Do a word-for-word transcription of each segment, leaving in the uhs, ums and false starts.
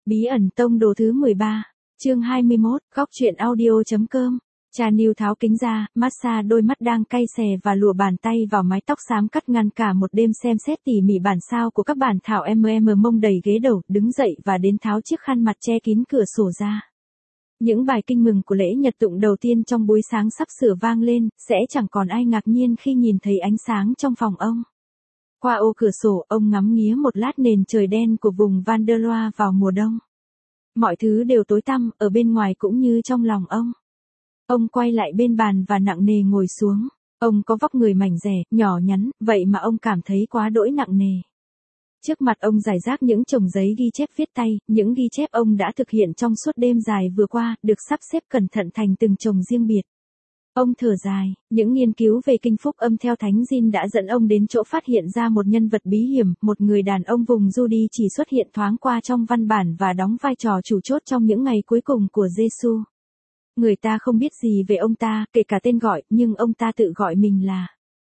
Bí ẩn tông đồ thứ mười ba, chương hai mươi mốt, góc truyện audio.com. Cha Niu tháo kính ra, massage đôi mắt đang cay xè và lùa bàn tay vào mái tóc xám cắt ngăn cả một đêm xem xét tỉ mỉ bản sao của các bản thảo mm mông đầy ghế đầu, đứng dậy và đến tháo chiếc khăn mặt che kín cửa sổ ra. Những bài kinh mừng của lễ nhật tụng đầu tiên trong buổi sáng sắp sửa vang lên, sẽ chẳng còn ai ngạc nhiên khi nhìn thấy ánh sáng trong phòng ông. Qua ô cửa sổ, ông ngắm nghía một lát nền trời đen của vùng Val de Loire vào mùa đông. Mọi thứ đều tối tăm, ở bên ngoài cũng như trong lòng ông. Ông quay lại bên bàn và nặng nề ngồi xuống. Ông có vóc người mảnh dẻ, nhỏ nhắn, vậy mà ông cảm thấy quá đỗi nặng nề. Trước mặt ông rải rác những chồng giấy ghi chép viết tay, những ghi chép ông đã thực hiện trong suốt đêm dài vừa qua, được sắp xếp cẩn thận thành từng chồng riêng biệt. Ông thở dài, những nghiên cứu về kinh phúc âm theo Thánh Gin đã dẫn ông đến chỗ phát hiện ra một nhân vật bí hiểm, một người đàn ông vùng Judy chỉ xuất hiện thoáng qua trong văn bản và đóng vai trò chủ chốt trong những ngày cuối cùng của Giêsu. Người ta không biết gì về ông ta, kể cả tên gọi, nhưng ông ta tự gọi mình là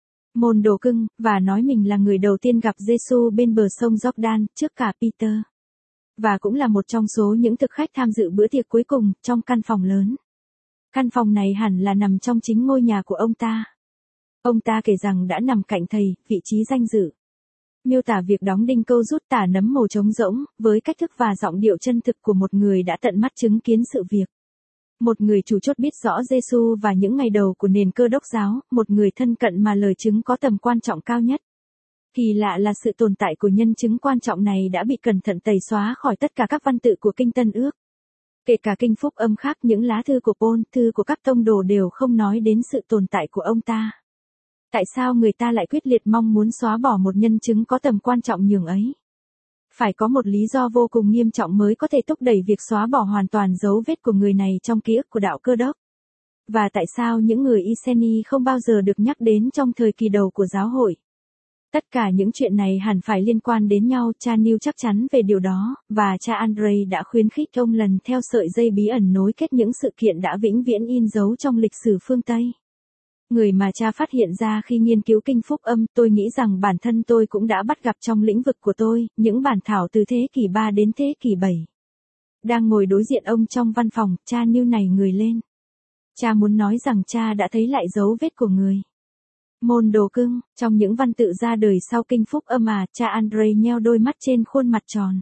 môn đồ cưng, và nói mình là người đầu tiên gặp Giêsu bên bờ sông Jordan, trước cả Peter. Và cũng là một trong số những thực khách tham dự bữa tiệc cuối cùng, trong căn phòng lớn. Căn phòng này hẳn là nằm trong chính ngôi nhà của ông ta. Ông ta kể rằng đã nằm cạnh thầy, vị trí danh dự. Miêu tả việc đóng đinh câu rút tả nấm mồ trống rỗng, với cách thức và giọng điệu chân thực của một người đã tận mắt chứng kiến sự việc. Một người chủ chốt biết rõ Giêsu và những ngày đầu của nền Cơ Đốc giáo, một người thân cận mà lời chứng có tầm quan trọng cao nhất. Kỳ lạ là sự tồn tại của nhân chứng quan trọng này đã bị cẩn thận tẩy xóa khỏi tất cả các văn tự của Kinh Tân Ước. Kể cả kinh phúc âm khác, những lá thư của Paul, thư của các tông đồ đều không nói đến sự tồn tại của ông ta. Tại sao người ta lại quyết liệt mong muốn xóa bỏ một nhân chứng có tầm quan trọng nhường ấy? Phải có một lý do vô cùng nghiêm trọng mới có thể thúc đẩy việc xóa bỏ hoàn toàn dấu vết của người này trong ký ức của đạo Cơ Đốc. Và tại sao những người Esseni không bao giờ được nhắc đến trong thời kỳ đầu của giáo hội? Tất cả những chuyện này hẳn phải liên quan đến nhau, cha Niu chắc chắn về điều đó, và cha Andre đã khuyến khích ông lần theo sợi dây bí ẩn nối kết những sự kiện đã vĩnh viễn in dấu trong lịch sử phương Tây. Người mà cha phát hiện ra khi nghiên cứu kinh phúc âm, tôi nghĩ rằng bản thân tôi cũng đã bắt gặp trong lĩnh vực của tôi, những bản thảo từ thế kỷ ba đến thế kỷ bảy. Đang ngồi đối diện ông trong văn phòng, cha Niu này người lên. Cha muốn nói rằng cha đã thấy lại dấu vết của người. Môn đồ cưng, trong những văn tự ra đời sau kinh phúc âm à, cha Andre nheo đôi mắt trên khuôn mặt tròn.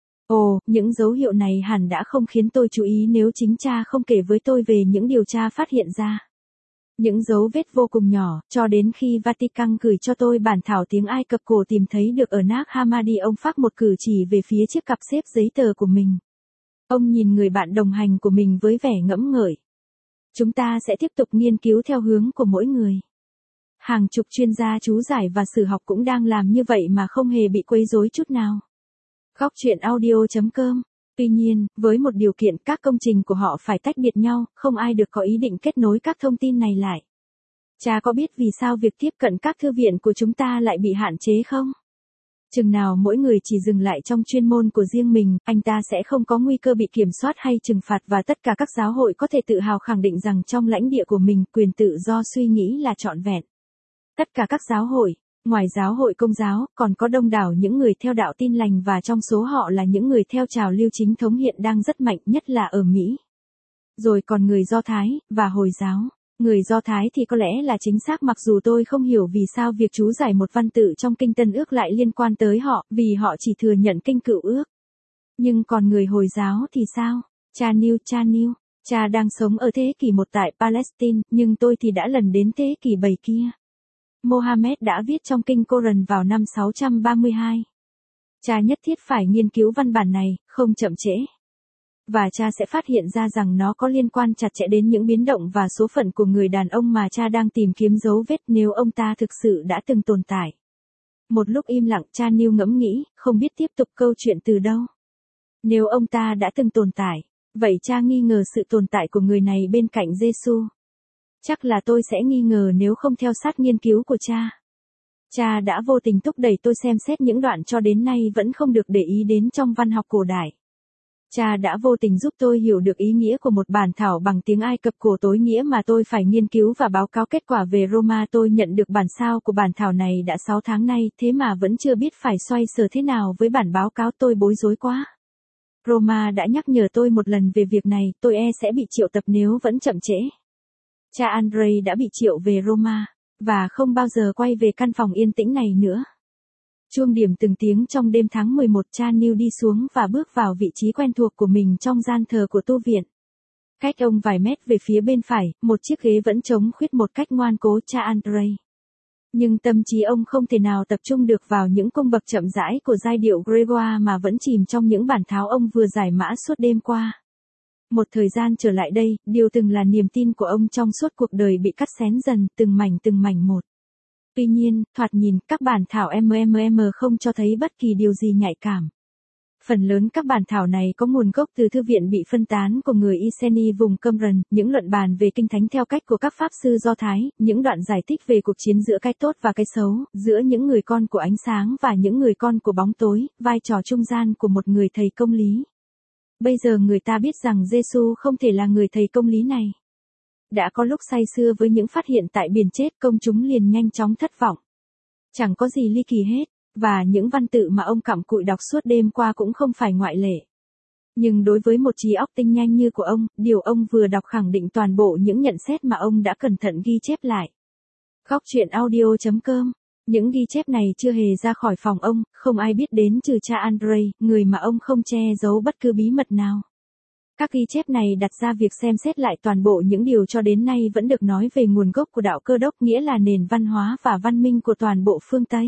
Ồ, những dấu hiệu này hẳn đã không khiến tôi chú ý nếu chính cha không kể với tôi về những điều cha phát hiện ra. Những dấu vết vô cùng nhỏ, cho đến khi Vatican gửi cho tôi bản thảo tiếng Ai Cập cổ tìm thấy được ở Nag Hammadi, ông phát một cử chỉ về phía chiếc cặp xếp giấy tờ của mình. Ông nhìn người bạn đồng hành của mình với vẻ ngẫm ngợi. Chúng ta sẽ tiếp tục nghiên cứu theo hướng của mỗi người. Hàng chục chuyên gia chú giải và sử học cũng đang làm như vậy mà không hề bị quấy rối chút nào. Góc truyện audio.com. Tuy nhiên, với một điều kiện, các công trình của họ phải tách biệt nhau, không ai được có ý định kết nối các thông tin này lại. Cha có biết vì sao việc tiếp cận các thư viện của chúng ta lại bị hạn chế không? Chừng nào mỗi người chỉ dừng lại trong chuyên môn của riêng mình, anh ta sẽ không có nguy cơ bị kiểm soát hay trừng phạt, và tất cả các giáo hội có thể tự hào khẳng định rằng trong lãnh địa của mình, quyền tự do suy nghĩ là trọn vẹn. Tất cả các giáo hội, ngoài giáo hội Công giáo, còn có đông đảo những người theo đạo Tin lành, và trong số họ là những người theo trào lưu chính thống hiện đang rất mạnh, nhất là ở Mỹ. Rồi còn người Do Thái, và Hồi giáo. Người Do Thái thì có lẽ là chính xác, mặc dù tôi không hiểu vì sao việc chú giải một văn tự trong Kinh Tân Ước lại liên quan tới họ, vì họ chỉ thừa nhận Kinh Cựu Ước. Nhưng còn người Hồi giáo thì sao? Cha Niu, cha Niu, cha đang sống ở thế kỷ một tại Palestine, nhưng tôi thì đã lần đến thế kỷ bảy kia. Mohammed đã viết trong kinh Koran vào năm sáu trăm ba mươi hai. Cha nhất thiết phải nghiên cứu văn bản này, không chậm trễ. Và cha sẽ phát hiện ra rằng nó có liên quan chặt chẽ đến những biến động và số phận của người đàn ông mà cha đang tìm kiếm dấu vết, nếu ông ta thực sự đã từng tồn tại. Một lúc im lặng, cha Niu ngẫm nghĩ, không biết tiếp tục câu chuyện từ đâu. Nếu ông ta đã từng tồn tại, vậy cha nghi ngờ sự tồn tại của người này bên cạnh Giêsu. Chắc là tôi sẽ nghi ngờ nếu không theo sát nghiên cứu của cha. Cha đã vô tình thúc đẩy tôi xem xét những đoạn cho đến nay vẫn không được để ý đến trong văn học cổ đại. Cha đã vô tình giúp tôi hiểu được ý nghĩa của một bản thảo bằng tiếng Ai Cập cổ tối nghĩa mà tôi phải nghiên cứu và báo cáo kết quả về Roma. Tôi nhận được bản sao của bản thảo này đã sáu tháng nay, thế mà vẫn chưa biết phải xoay sở thế nào với bản báo cáo, tôi bối rối quá. Roma đã nhắc nhở tôi một lần về việc này, tôi e sẽ bị triệu tập nếu vẫn chậm trễ. Cha Andrei đã bị triệu về Roma, và không bao giờ quay về căn phòng yên tĩnh này nữa. Chuông điểm từng tiếng trong đêm tháng mười một, cha Neil đi xuống và bước vào vị trí quen thuộc của mình trong gian thờ của tu viện. Cách ông vài mét về phía bên phải, một chiếc ghế vẫn trống khuyết một cách ngoan cố cha Andrei. Nhưng tâm trí ông không thể nào tập trung được vào những cung bậc chậm rãi của giai điệu Grégoire mà vẫn chìm trong những bản tháo ông vừa giải mã suốt đêm qua. Một thời gian trở lại đây, điều từng là niềm tin của ông trong suốt cuộc đời bị cắt xén dần, từng mảnh từng mảnh một. Tuy nhiên, thoạt nhìn, các bản thảo em em em không cho thấy bất kỳ điều gì nhạy cảm. Phần lớn các bản thảo này có nguồn gốc từ thư viện bị phân tán của người Iceni vùng Qumran, những luận bàn về kinh thánh theo cách của các pháp sư Do Thái, những đoạn giải thích về cuộc chiến giữa cái tốt và cái xấu, giữa những người con của ánh sáng và những người con của bóng tối, vai trò trung gian của một người thầy công lý. Bây giờ người ta biết rằng Giêsu không thể là người thầy công lý này. Đã có lúc say sưa với những phát hiện tại biển chết, công chúng liền nhanh chóng thất vọng. Chẳng có gì ly kỳ hết, và những văn tự mà ông cặm cụi đọc suốt đêm qua cũng không phải ngoại lệ. Nhưng đối với một trí óc tinh nhanh như của ông, điều ông vừa đọc khẳng định toàn bộ những nhận xét mà ông đã cẩn thận ghi chép lại. Góc truyện audio chấm com. Những ghi chép này chưa hề ra khỏi phòng ông, không ai biết đến trừ cha Andrei, người mà ông không che giấu bất cứ bí mật nào. Các ghi chép này đặt ra việc xem xét lại toàn bộ những điều cho đến nay vẫn được nói về nguồn gốc của đạo Cơ đốc, nghĩa là nền văn hóa và văn minh của toàn bộ phương Tây.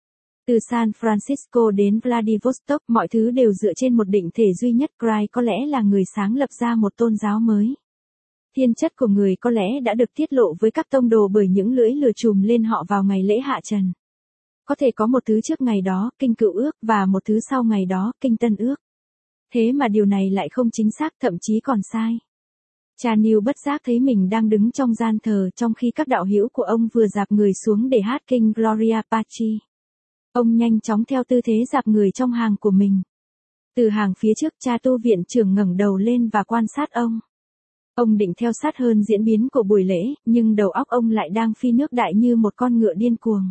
Từ San Francisco đến Vladivostok, mọi thứ đều dựa trên một định thể duy nhất. Christ có lẽ là người sáng lập ra một tôn giáo mới. Thiên chất của người có lẽ đã được tiết lộ với các tông đồ bởi những lưỡi lửa trùm lên họ vào ngày lễ hạ trần. Có thể có một thứ trước ngày đó, kinh Cựu Ước, và một thứ sau ngày đó, kinh Tân Ước. Thế mà điều này lại không chính xác, thậm chí còn sai. Cha Neil bất giác thấy mình đang đứng trong gian thờ trong khi các đạo hữu của ông vừa dạp người xuống để hát kinh Gloria Patri. Ông nhanh chóng theo tư thế dạp người trong hàng của mình. Từ hàng phía trước, cha tu viện trưởng ngẩng đầu lên và quan sát ông. Ông định theo sát hơn diễn biến của buổi lễ, nhưng đầu óc ông lại đang phi nước đại như một con ngựa điên cuồng.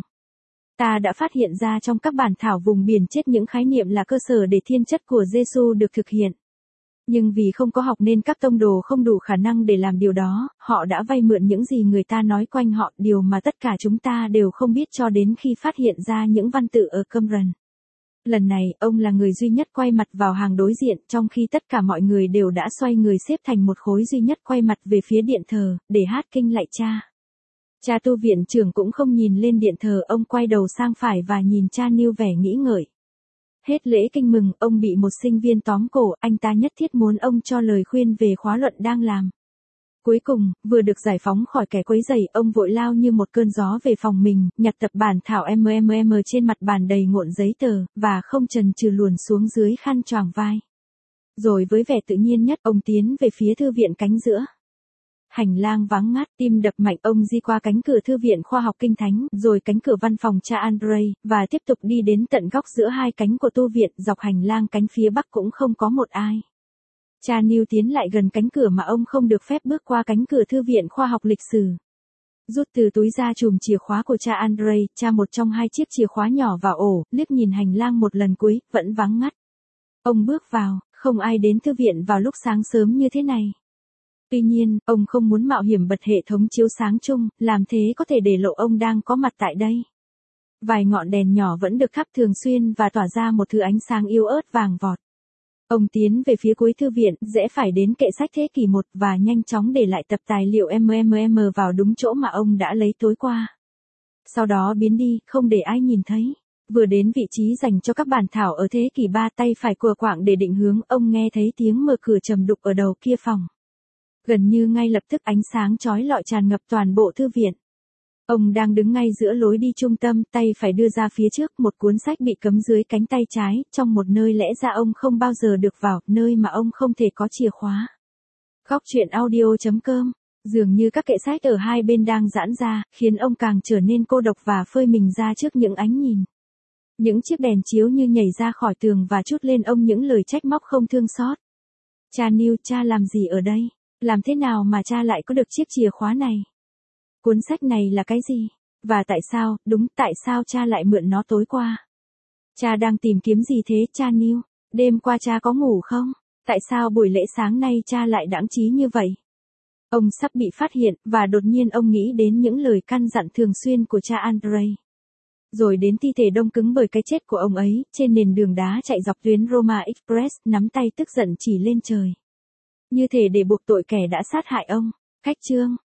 Ta đã phát hiện ra trong các bản thảo vùng biển chết những khái niệm là cơ sở để thiên chất của Giêsu được thực hiện. Nhưng vì không có học nên các tông đồ không đủ khả năng để làm điều đó, họ đã vay mượn những gì người ta nói quanh họ, điều mà tất cả chúng ta đều không biết cho đến khi phát hiện ra những văn tự ở Qumran. Lần này, ông là người duy nhất quay mặt vào hàng đối diện, trong khi tất cả mọi người đều đã xoay người xếp thành một khối duy nhất quay mặt về phía điện thờ, để hát kinh lạy cha. Cha tu viện trưởng cũng không nhìn lên điện thờ, ông quay đầu sang phải và nhìn cha Neil vẻ nghĩ ngợi. Hết lễ kinh mừng, ông bị một sinh viên tóm cổ, anh ta nhất thiết muốn ông cho lời khuyên về khóa luận đang làm. Cuối cùng, vừa được giải phóng khỏi kẻ quấy rầy, ông vội lao như một cơn gió về phòng mình, nhặt tập bản thảo em em em trên mặt bàn đầy ngộn giấy tờ, và không chần chừ luồn xuống dưới khăn choàng vai. Rồi với vẻ tự nhiên nhất, ông tiến về phía thư viện cánh giữa. Hành lang vắng ngắt, tim đập mạnh, ông di qua cánh cửa thư viện khoa học kinh thánh, rồi cánh cửa văn phòng cha Andrei, và tiếp tục đi đến tận góc giữa hai cánh của tu viện, dọc hành lang cánh phía bắc cũng không có một ai. Cha Neil tiến lại gần cánh cửa mà ông không được phép bước qua, cánh cửa thư viện khoa học lịch sử. Rút từ túi ra chùm chìa khóa của cha Andrei, tra một trong hai chiếc chìa khóa nhỏ vào ổ, liếc nhìn hành lang một lần cuối, vẫn vắng ngắt. Ông bước vào, không ai đến thư viện vào lúc sáng sớm như thế này. Tuy nhiên, ông không muốn mạo hiểm bật hệ thống chiếu sáng chung, làm thế có thể để lộ ông đang có mặt tại đây. Vài ngọn đèn nhỏ vẫn được thắp thường xuyên và tỏa ra một thứ ánh sáng yếu ớt vàng vọt. Ông tiến về phía cuối thư viện, rẽ phải đến kệ sách thế kỷ một và nhanh chóng để lại tập tài liệu em em em vào đúng chỗ mà ông đã lấy tối qua. Sau đó biến đi, không để ai nhìn thấy. Vừa đến vị trí dành cho các bản thảo ở thế kỷ ba, tay phải cùa quạng để định hướng, ông nghe thấy tiếng mở cửa trầm đục ở đầu kia phòng. Gần như ngay lập tức ánh sáng chói lọi tràn ngập toàn bộ thư viện. Ông đang đứng ngay giữa lối đi trung tâm, tay phải đưa ra phía trước, một cuốn sách bị cấm dưới cánh tay trái, trong một nơi lẽ ra ông không bao giờ được vào, nơi mà ông không thể có chìa khóa. Góc truyện audio chấm com. Dường như các kệ sách ở hai bên đang giãn ra, khiến ông càng trở nên cô độc và phơi mình ra trước những ánh nhìn. Những chiếc đèn chiếu như nhảy ra khỏi tường và trút lên ông những lời trách móc không thương xót. Cha Neil, cha làm gì ở đây? Làm thế nào mà cha lại có được chiếc chìa khóa này? Cuốn sách này là cái gì? Và tại sao, đúng tại sao cha lại mượn nó tối qua? Cha đang tìm kiếm gì thế, cha Neil? Đêm qua cha có ngủ không? Tại sao buổi lễ sáng nay cha lại đãng trí như vậy? Ông sắp bị phát hiện, và đột nhiên ông nghĩ đến những lời căn dặn thường xuyên của cha Andrei. Rồi đến thi thể đông cứng bởi cái chết của ông ấy, trên nền đường đá chạy dọc tuyến Roma Express, nắm tay tức giận chỉ lên trời. Như thể để buộc tội kẻ đã sát hại ông. Cách chương